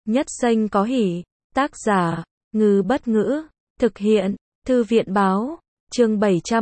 Nhất Xanh có hỉ. Tác giả, Ngư Bất Ngữ. Thực hiện, Thư viện Báo. Chương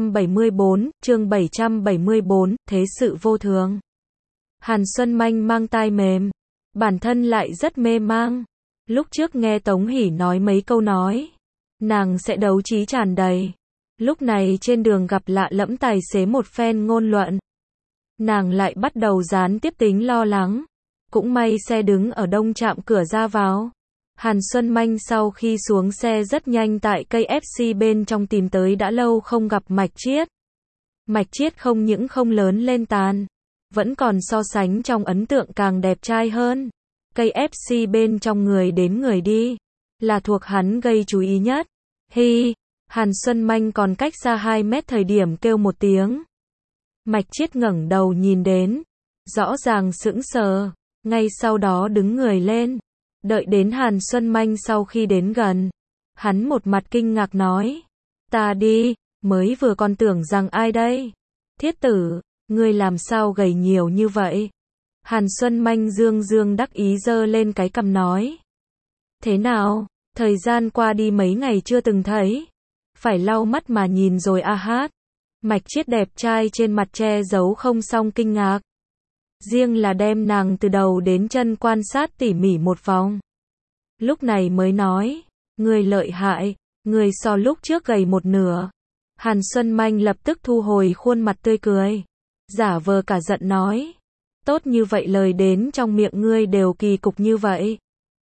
774, Thế sự vô thường. Hàn Xuân Manh mang tai mềm. Bản thân lại rất mê mang. Lúc trước nghe Tống Hỷ nói mấy câu nói, nàng sẽ đấu trí tràn đầy. Lúc này trên đường gặp lạ lẫm tài xế một phen ngôn luận, nàng lại bắt đầu gián tiếp tính lo lắng. Cũng may xe đứng ở đông trạm cửa ra vào. Hàn Xuân Manh sau khi xuống xe rất nhanh tại cây FC bên trong tìm tới đã lâu không gặp Mạch Chiết. Mạch Chiết không những không lớn lên tàn, vẫn còn so sánh trong ấn tượng càng đẹp trai hơn. Cây FC bên trong người đến người đi, là thuộc hắn gây chú ý nhất. Hi, Hàn Xuân Manh còn cách xa 2 mét thời điểm kêu một tiếng. Mạch Chiết ngẩng đầu nhìn đến, rõ ràng sững sờ, ngay sau đó đứng người lên. Đợi đến Hàn Xuân Manh sau khi đến gần, hắn một mặt kinh ngạc nói, ta đi, mới vừa còn tưởng rằng ai đây? Thiết tử, ngươi làm sao gầy nhiều như vậy? Hàn Xuân Manh dương đắc ý giơ lên cái cằm nói. Thế nào, thời gian qua đi mấy ngày chưa từng thấy. Phải lau mắt mà nhìn rồi a hát. Mạch Chiết đẹp trai trên mặt che giấu không xong kinh ngạc. Riêng là đem nàng từ đầu đến chân quan sát tỉ mỉ một vòng. Lúc này mới nói, người lợi hại, người so lúc trước gầy một nửa. Hàn Xuân Manh lập tức thu hồi khuôn mặt tươi cười, giả vờ cả giận nói, tốt như vậy lời đến trong miệng ngươi đều kỳ cục như vậy.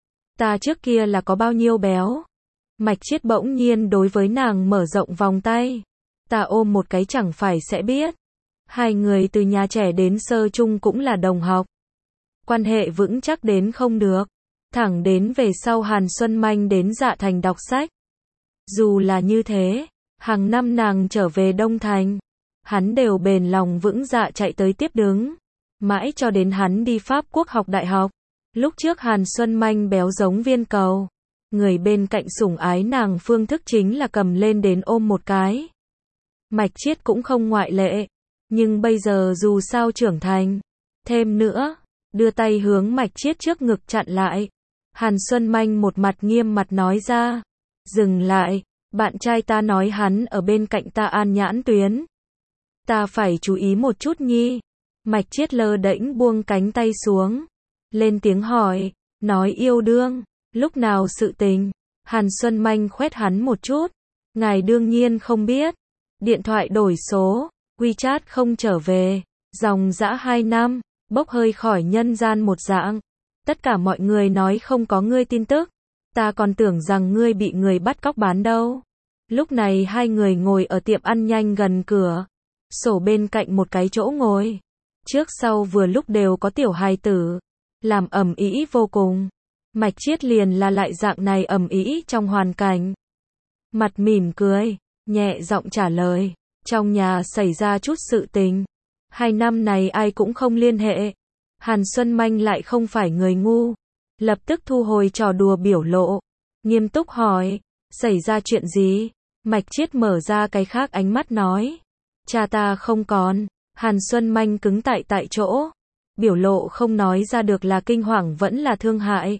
Ta trước kia là có bao nhiêu béo? Mạch Chiết bỗng nhiên đối với nàng mở rộng vòng tay. Ta ôm một cái chẳng phải sẽ biết. Hai người từ nhà trẻ đến sơ trung cũng là đồng học. Quan hệ vững chắc đến không được. Thẳng đến về sau Hàn Xuân Manh đến Dạ Thành đọc sách. Dù là như thế, hàng năm nàng trở về Đông Thành, hắn đều bền lòng vững dạ chạy tới tiếp đứng. Mãi cho đến hắn đi Pháp Quốc học đại học. Lúc trước Hàn Xuân Manh béo giống viên cầu. Người bên cạnh sủng ái nàng phương thức chính là cầm lên đến ôm một cái. Mạch Chiết cũng không ngoại lệ. Nhưng bây giờ dù sao trưởng thành. Thêm nữa, đưa tay hướng Mạch Chiết trước ngực chặn lại. Hàn Xuân Manh một mặt nghiêm mặt nói ra. Dừng lại, bạn trai ta nói hắn ở bên cạnh ta an nhãn tuyến. Ta phải chú ý một chút nhi. Mạch Chiết lơ đễnh buông cánh tay xuống. Lên tiếng hỏi, nói yêu đương, lúc nào sự tình. Hàn Xuân Manh khoét hắn một chút. Ngài đương nhiên không biết. Điện thoại đổi số, WeChat không trở về. Dòng dã 2 năm, bốc hơi khỏi nhân gian một dạng. Tất cả mọi người nói không có ngươi tin tức. Ta còn tưởng rằng ngươi bị người bắt cóc bán đâu. Lúc này hai người ngồi ở tiệm ăn nhanh gần cửa. Sổ bên cạnh một cái chỗ ngồi. Trước sau vừa lúc đều có tiểu hài tử. Làm ầm ĩ vô cùng. Mạch Chiết liền là lại dạng này ầm ĩ trong hoàn cảnh. Mặt mỉm cười, nhẹ giọng trả lời. Trong nhà xảy ra chút sự tình. 2 năm này ai cũng không liên hệ. Hàn Xuân Manh lại không phải người ngu. Lập tức thu hồi trò đùa biểu lộ. Nghiêm túc hỏi, xảy ra chuyện gì? Mạch Chiết mở ra cái khác ánh mắt nói. Cha ta không còn. Hàn Xuân Manh cứng tại chỗ. Biểu lộ không nói ra được là kinh hoàng vẫn là thương hại.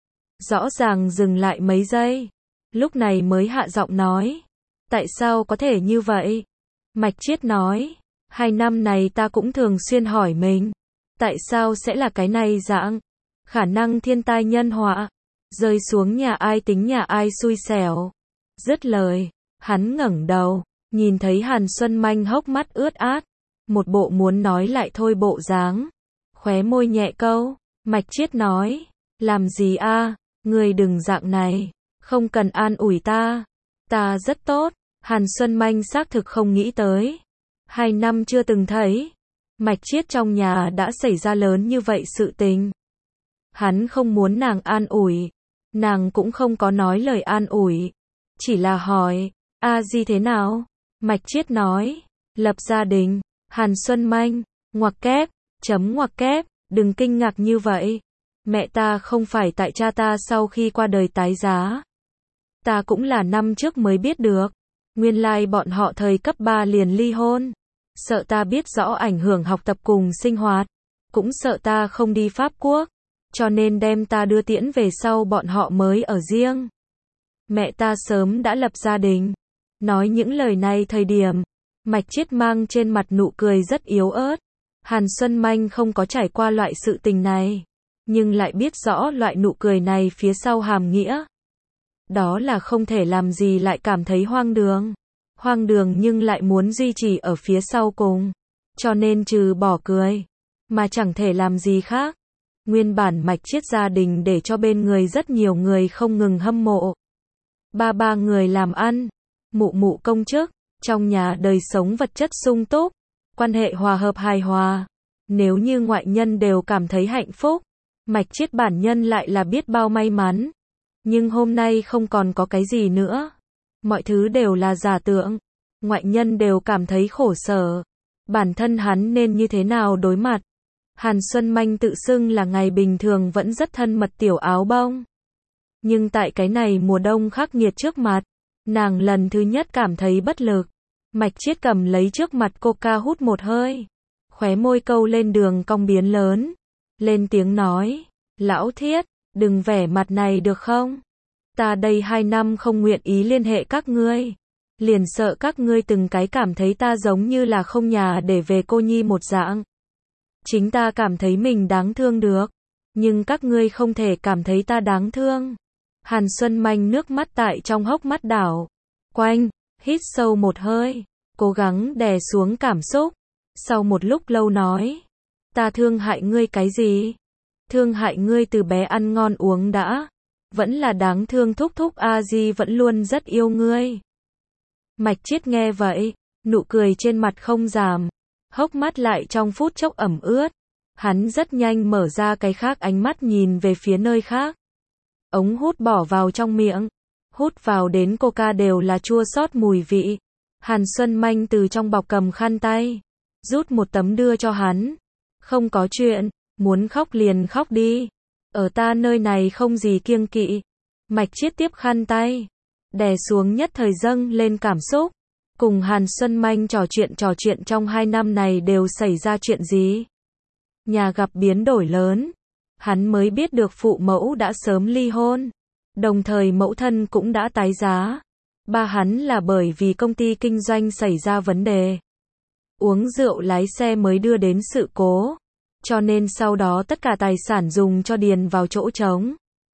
Rõ ràng dừng lại mấy giây. Lúc này mới hạ giọng nói. Tại sao có thể như vậy? Mạch Chiết nói. 2 năm này ta cũng thường xuyên hỏi mình. Tại sao sẽ là cái này dạng? Khả năng thiên tai nhân họa. Rơi xuống nhà ai tính nhà ai xui xẻo. Dứt lời, hắn ngẩng đầu. Nhìn thấy Hàn Xuân Manh hốc mắt ướt át. Một bộ muốn nói lại thôi bộ dáng. Khóe môi nhẹ câu. Mạch Chiết nói. Làm gì a? Ngươi đừng dạng này. Không cần an ủi ta. Ta rất tốt. Hàn Xuân Manh xác thực không nghĩ tới. 2 năm chưa từng thấy. Mạch Chiết trong nhà đã xảy ra lớn như vậy sự tình. Hắn không muốn nàng an ủi. Nàng cũng không có nói lời an ủi. Chỉ là hỏi. A Di thế nào? Mạch Chiết nói. Lập gia đình. Hàn Xuân Manh. Ngoặc kép. Ngoặc kép. Đừng kinh ngạc như vậy. Mẹ ta không phải tại cha ta sau khi qua đời tái giá. Ta cũng là năm trước mới biết được. Nguyên lai bọn họ thời cấp 3 liền ly hôn. Sợ ta biết rõ ảnh hưởng học tập cùng sinh hoạt. Cũng sợ ta không đi Pháp Quốc. cho nên đem ta đưa tiễn về sau bọn họ mới ở riêng. Mẹ ta sớm đã lập gia đình. Nói những lời này thời điểm, Mạch Chiết mang trên mặt nụ cười rất yếu ớt. Hàn Xuân Manh không có trải qua loại sự tình này, nhưng lại biết rõ loại nụ cười này phía sau hàm nghĩa. Đó là không thể làm gì lại cảm thấy hoang đường. Hoang đường nhưng lại muốn duy trì ở phía sau cùng. Cho nên trừ bỏ cười, mà chẳng thể làm gì khác. Nguyên bản Mạch Chiết gia đình để cho bên người rất nhiều người không ngừng hâm mộ. Ba người làm ăn, mụ công chức, trong nhà đời sống vật chất sung túc, quan hệ hòa hợp hài hòa. Nếu như ngoại nhân đều cảm thấy hạnh phúc, Mạch Chiết bản nhân lại là biết bao may mắn. Nhưng hôm nay không còn có cái gì nữa. Mọi thứ đều là giả tượng. Ngoại nhân đều cảm thấy khổ sở. Bản thân hắn nên như thế nào đối mặt? Hàn Xuân Manh tự xưng là ngày bình thường vẫn rất thân mật tiểu áo bông. Nhưng tại cái này mùa đông khắc nghiệt trước mặt, nàng lần thứ nhất cảm thấy bất lực. Mạch Chiết cầm lấy trước mặt coca hút một hơi. Khóe môi câu lên đường cong biến lớn. Lên tiếng nói, lão Thiết, đừng vẻ mặt này được không? Ta đây 2 năm không nguyện ý liên hệ các ngươi. Liền sợ các ngươi từng cái cảm thấy ta giống như là không nhà để về cô nhi một dạng. Chính ta cảm thấy mình đáng thương được. Nhưng các ngươi không thể cảm thấy ta đáng thương. Hàn Xuân Manh nước mắt tại trong hốc mắt đảo quanh, hít sâu một hơi, cố gắng đè xuống cảm xúc. Sau một lúc lâu nói, ta thương hại ngươi cái gì? Thương hại ngươi từ bé ăn ngon uống đã. Vẫn là đáng thương thúc a di vẫn luôn rất yêu ngươi. Mạch Chiết nghe vậy, nụ cười trên mặt không giảm, hốc mắt lại trong phút chốc ẩm ướt. Hắn rất nhanh mở ra cái khác ánh mắt nhìn về phía nơi khác. Ống hút bỏ vào trong miệng, hút vào đến coca đều là chua xót mùi vị. Hàn Xuân Manh từ trong bọc cầm khăn tay, rút một tấm đưa cho hắn. Không có chuyện, muốn khóc liền khóc đi. Ở ta nơi này không gì kiêng kỵ. Mạch Chiết tiếp khăn tay, đè xuống nhất thời dâng lên cảm xúc. Cùng Hàn Xuân Manh trò chuyện trong 2 năm này đều xảy ra chuyện gì. Nhà gặp biến đổi lớn. Hắn mới biết được phụ mẫu đã sớm ly hôn. Đồng thời mẫu thân cũng đã tái giá. Ba hắn là bởi vì công ty kinh doanh xảy ra vấn đề. Uống rượu lái xe mới đưa đến sự cố. Cho nên sau đó tất cả tài sản dùng cho điền vào chỗ trống.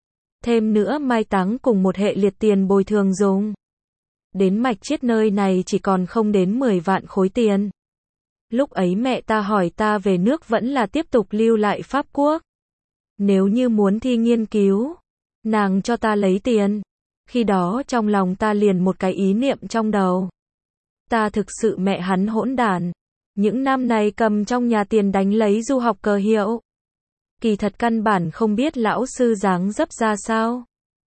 Thêm nữa mai táng cùng một hệ liệt tiền bồi thường dùng. Đến Mạch Chiết nơi này chỉ còn không đến 10 vạn khối tiền. Lúc ấy mẹ ta hỏi ta về nước vẫn là tiếp tục lưu lại Pháp Quốc. Nếu như muốn thi nghiên cứu, nàng cho ta lấy tiền. Khi đó trong lòng ta liền một cái ý niệm trong đầu. Ta thực sự mẹ hắn hỗn đản. Những năm này cầm trong nhà tiền đánh lấy du học cờ hiệu. Kỳ thật căn bản không biết lão sư dáng dấp ra sao.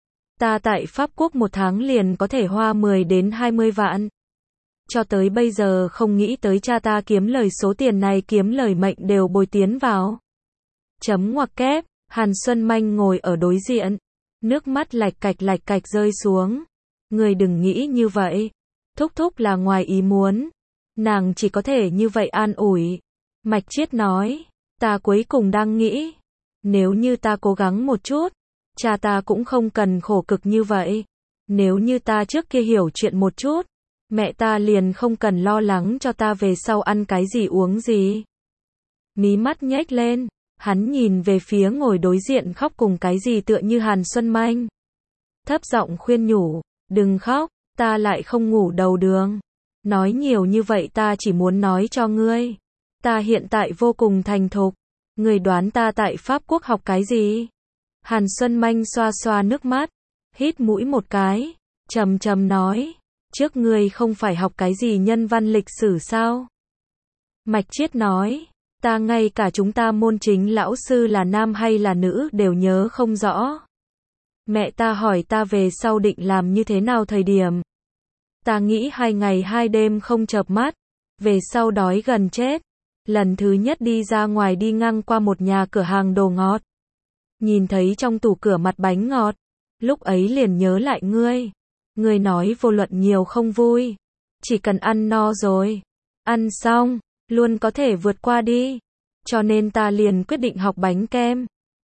Ta tại Pháp Quốc 1 tháng liền có thể hoa 10 đến 20 vạn. Cho tới bây giờ không nghĩ tới cha ta kiếm lời số tiền này kiếm lời mệnh đều bồi tiến vào. Chấm ngoặc kép, Hàn Xuân Manh ngồi ở đối diện. Nước mắt lạch cạch rơi xuống. Người đừng nghĩ như vậy. Thúc là ngoài ý muốn. Nàng chỉ có thể như vậy an ủi. Mạch Chiết nói, ta cuối cùng đang nghĩ. Nếu như ta cố gắng một chút, cha ta cũng không cần khổ cực như vậy. Nếu như ta trước kia hiểu chuyện một chút, mẹ ta liền không cần lo lắng cho ta về sau ăn cái gì uống gì. Mí mắt nhếch lên, hắn nhìn về phía ngồi đối diện khóc cùng cái gì tựa như Hàn Xuân Manh. Thấp giọng khuyên nhủ, đừng khóc, ta lại không ngủ đầu đường. Nói nhiều như vậy ta chỉ muốn nói cho ngươi. Ta hiện tại vô cùng thành thục. Ngươi đoán ta tại Pháp Quốc học cái gì? Hàn Xuân Manh xoa xoa nước mắt, hít mũi một cái, trầm nói, trước ngươi không phải học cái gì nhân văn lịch sử sao? Mạch Chiết nói, ta ngay cả chúng ta môn chính lão sư là nam hay là nữ đều nhớ không rõ. Mẹ ta hỏi ta về sau định làm như thế nào thời điểm. Ta nghĩ 2 ngày 2 đêm không chợp mắt, về sau đói gần chết. Lần thứ nhất đi ra ngoài đi ngang qua một nhà cửa hàng đồ ngọt. Nhìn thấy trong tủ cửa mặt bánh ngọt. Lúc ấy liền nhớ lại ngươi. Ngươi nói vô luận nhiều không vui. Chỉ cần ăn no rồi. Ăn xong, luôn có thể vượt qua đi. Cho nên ta liền quyết định học bánh kem.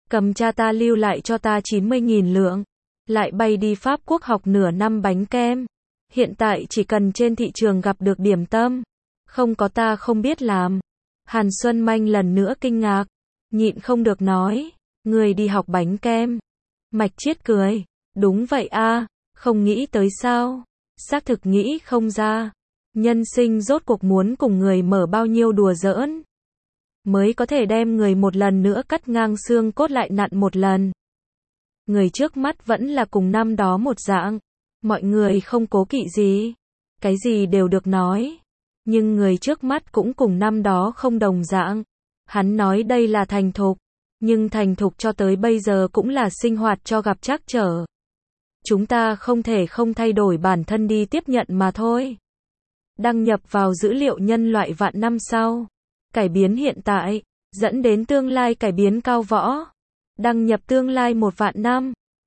cầm cha ta lưu lại cho ta 90.000 lượng, lại bay đi Pháp Quốc học nửa năm bánh kem. Hiện tại chỉ cần trên thị trường gặp được điểm tâm, không có ta không biết làm. Hàn Xuân Manh lần nữa kinh ngạc, nhịn không được nói, người đi học bánh kem. Mạch Chiết cười, đúng vậy a, không nghĩ tới sao, xác thực nghĩ không ra. Nhân sinh rốt cuộc muốn cùng người mở bao nhiêu đùa giỡn, mới có thể đem người một lần nữa cắt ngang xương cốt lại nặn một lần. Người trước mắt vẫn là cùng năm đó một dạng, mọi người không cố kỵ gì, cái gì đều được nói. Nhưng người trước mắt cũng cùng năm đó không đồng dạng. Hắn nói đây là thành thục, nhưng thành thục cho tới bây giờ cũng là sinh hoạt cho gặp trắc trở. Chúng ta không thể không thay đổi bản thân đi tiếp nhận mà thôi. Đăng nhập vào dữ liệu nhân loại vạn năm sau. Cải biến hiện tại, dẫn đến tương lai cải biến cao võ. Đăng nhập tương lai 1 vạn năm.